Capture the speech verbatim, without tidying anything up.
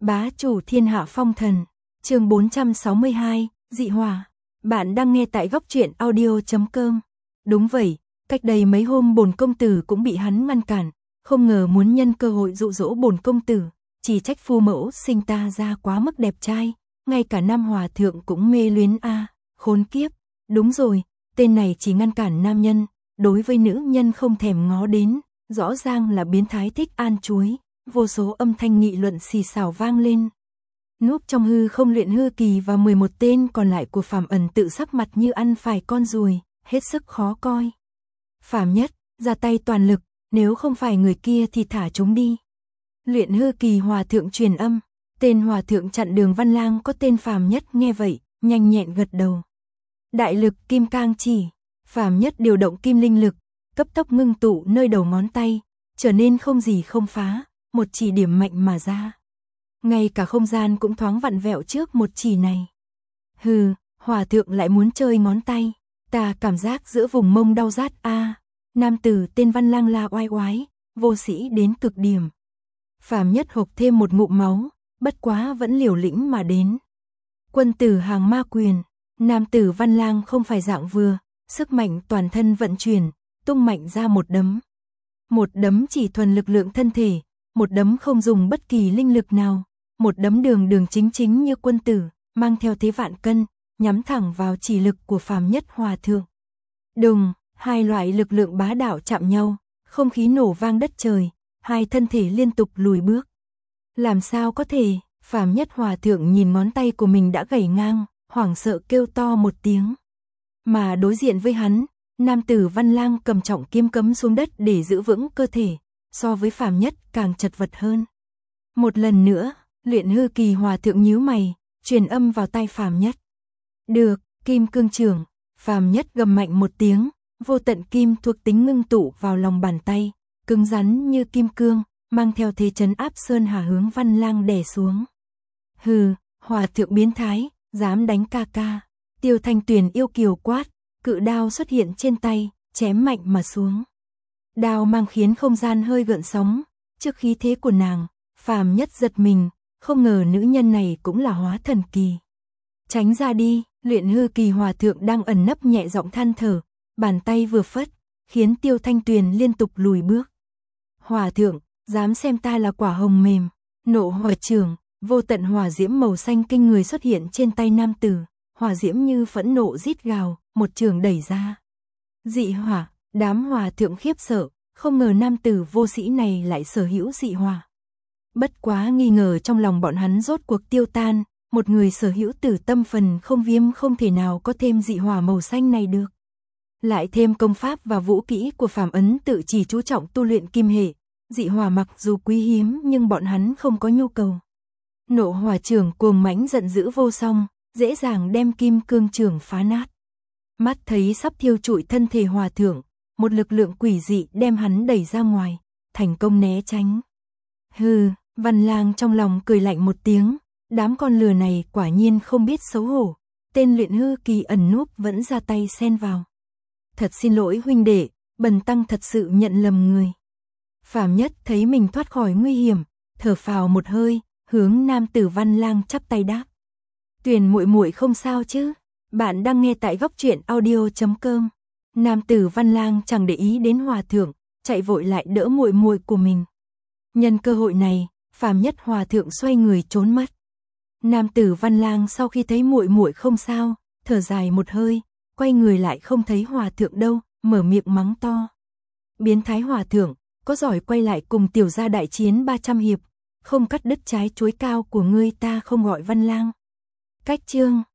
Bá chủ thiên hạ phong thần, chương bốn trăm sáu mươi hai, dị hỏa. Bạn đang nghe tại góc truyện audio chấm com. Đúng vậy, cách đây mấy hôm bổn công tử cũng bị hắn ngăn cản, không ngờ muốn nhân cơ hội dụ dỗ bổn công tử, chỉ trách phu mẫu sinh ta ra quá mức đẹp trai, ngay cả nam hòa thượng cũng mê luyến a, à, khốn kiếp. Đúng rồi, tên này chỉ ngăn cản nam nhân, đối với nữ nhân không thèm ngó đến, rõ ràng là biến thái thích ăn chuối. Vô số âm thanh nghị luận xì xào vang lên. Núp trong hư không Luyện Hư Kỳ và mười một tên còn lại của Phàm Ẩn tự sắc mặt như ăn phải con ruồi, hết sức khó coi. Phàm Nhất, ra tay toàn lực, nếu không phải người kia thì thả chúng đi. Luyện Hư Kỳ hòa thượng truyền âm, tên hòa thượng chặn đường Văn Lang có tên Phàm Nhất nghe vậy, nhanh nhẹn gật đầu. Đại lực kim cang chỉ, Phàm Nhất điều động kim linh lực, cấp tốc ngưng tụ nơi đầu ngón tay, trở nên không gì không phá. Một chỉ điểm mạnh mà ra. Ngay cả không gian cũng thoáng vặn vẹo trước một chỉ này. Hừ, hòa thượng lại muốn chơi ngón tay. Ta cảm giác giữa vùng mông đau rát a. À, nam tử tên Văn Lang la oai oái, vô sĩ đến cực điểm. Phàm Nhất hộc thêm một ngụm máu, bất quá vẫn liều lĩnh mà đến. Quân tử hàng ma quyền, nam tử Văn Lang không phải dạng vừa, sức mạnh toàn thân vận chuyển, tung mạnh ra một đấm. Một đấm chỉ thuần lực lượng thân thể. Một đấm không dùng bất kỳ linh lực nào, một đấm đường đường chính chính như quân tử, mang theo thế vạn cân, nhắm thẳng vào chỉ lực của Phàm Nhất hòa thượng. Đùng, hai loại lực lượng bá đạo chạm nhau, không khí nổ vang đất trời, hai thân thể liên tục lùi bước. Làm sao có thể, Phàm Nhất hòa thượng nhìn ngón tay của mình đã gãy ngang, hoảng sợ kêu to một tiếng. Mà đối diện với hắn, nam tử Văn Lang cầm trọng kiếm cấm xuống đất để giữ vững cơ thể. So với Phàm Nhất càng chật vật hơn. Một lần nữa, Luyện Hư Kỳ hòa thượng nhíu mày, truyền âm vào tai Phàm Nhất. Được, kim cương trưởng, Phàm Nhất gầm mạnh một tiếng, vô tận kim thuộc tính ngưng tụ vào lòng bàn tay, cứng rắn như kim cương, mang theo thế trấn áp sơn hà hướng Văn Lang đè xuống. Hừ, hòa thượng biến thái, dám đánh ca ca. Tiêu Thanh Tuyền yêu kiều quát, cự đao xuất hiện trên tay, chém mạnh mà xuống. Đao mang khiến không gian hơi gợn sóng, trước khí thế của nàng, Phàm Nhất giật mình, không ngờ nữ nhân này cũng là hóa thần kỳ. Tránh ra đi, Luyện Hư Kỳ hòa thượng đang ẩn nấp nhẹ giọng than thở, bàn tay vừa phất, khiến Tiêu Thanh Tuyền liên tục lùi bước. Hòa thượng, dám xem ta là quả hồng mềm, nộ hỏa trường, vô tận hỏa diễm màu xanh kinh người xuất hiện trên tay nam tử, hỏa diễm như phẫn nộ rít gào, một trường đẩy ra. Dị hỏa. Đám hòa thượng khiếp sợ, không ngờ nam tử vô sĩ này lại sở hữu dị hỏa. Bất quá nghi ngờ trong lòng bọn hắn rốt cuộc tiêu tan, một người sở hữu tử tâm phần không viêm không thể nào có thêm dị hỏa màu xanh này được. Lại thêm công pháp và vũ kỹ của Phàm Ấn tự chỉ chú trọng tu luyện kim hệ, dị hỏa mặc dù quý hiếm nhưng bọn hắn không có nhu cầu. Nộ hỏa trưởng cuồng mãnh giận dữ vô song, dễ dàng đem kim cương trưởng phá nát. Mắt thấy sắp thiêu trụi thân thể hòa thượng, một lực lượng quỷ dị đem hắn đẩy ra ngoài, thành công né tránh. Hừ, Văn Lang trong lòng cười lạnh một tiếng, đám con lừa này quả nhiên không biết xấu hổ, tên Luyện Hư Kỳ ẩn núp vẫn ra tay xen vào. Thật xin lỗi huynh đệ, bần tăng thật sự nhận lầm người. Phàm Nhất thấy mình thoát khỏi nguy hiểm, thở phào một hơi, hướng nam tử Văn Lang chắp tay đáp. Tuyền muội muội không sao chứ? Bạn đang nghe tại góc truyện audio chấm com. Nam tử Văn Lang chẳng để ý đến hòa thượng, chạy vội lại đỡ muội muội của mình. Nhân cơ hội này, Phàm Nhất hòa thượng xoay người trốn mất. Nam tử Văn Lang sau khi thấy muội muội không sao, thở dài một hơi, quay người lại không thấy hòa thượng đâu, mở miệng mắng to. Biến thái hòa thượng, có giỏi quay lại cùng tiểu gia đại chiến ba trăm hiệp, không cắt đứt trái chuối cao của ngươi ta không gọi Văn Lang. Cách chương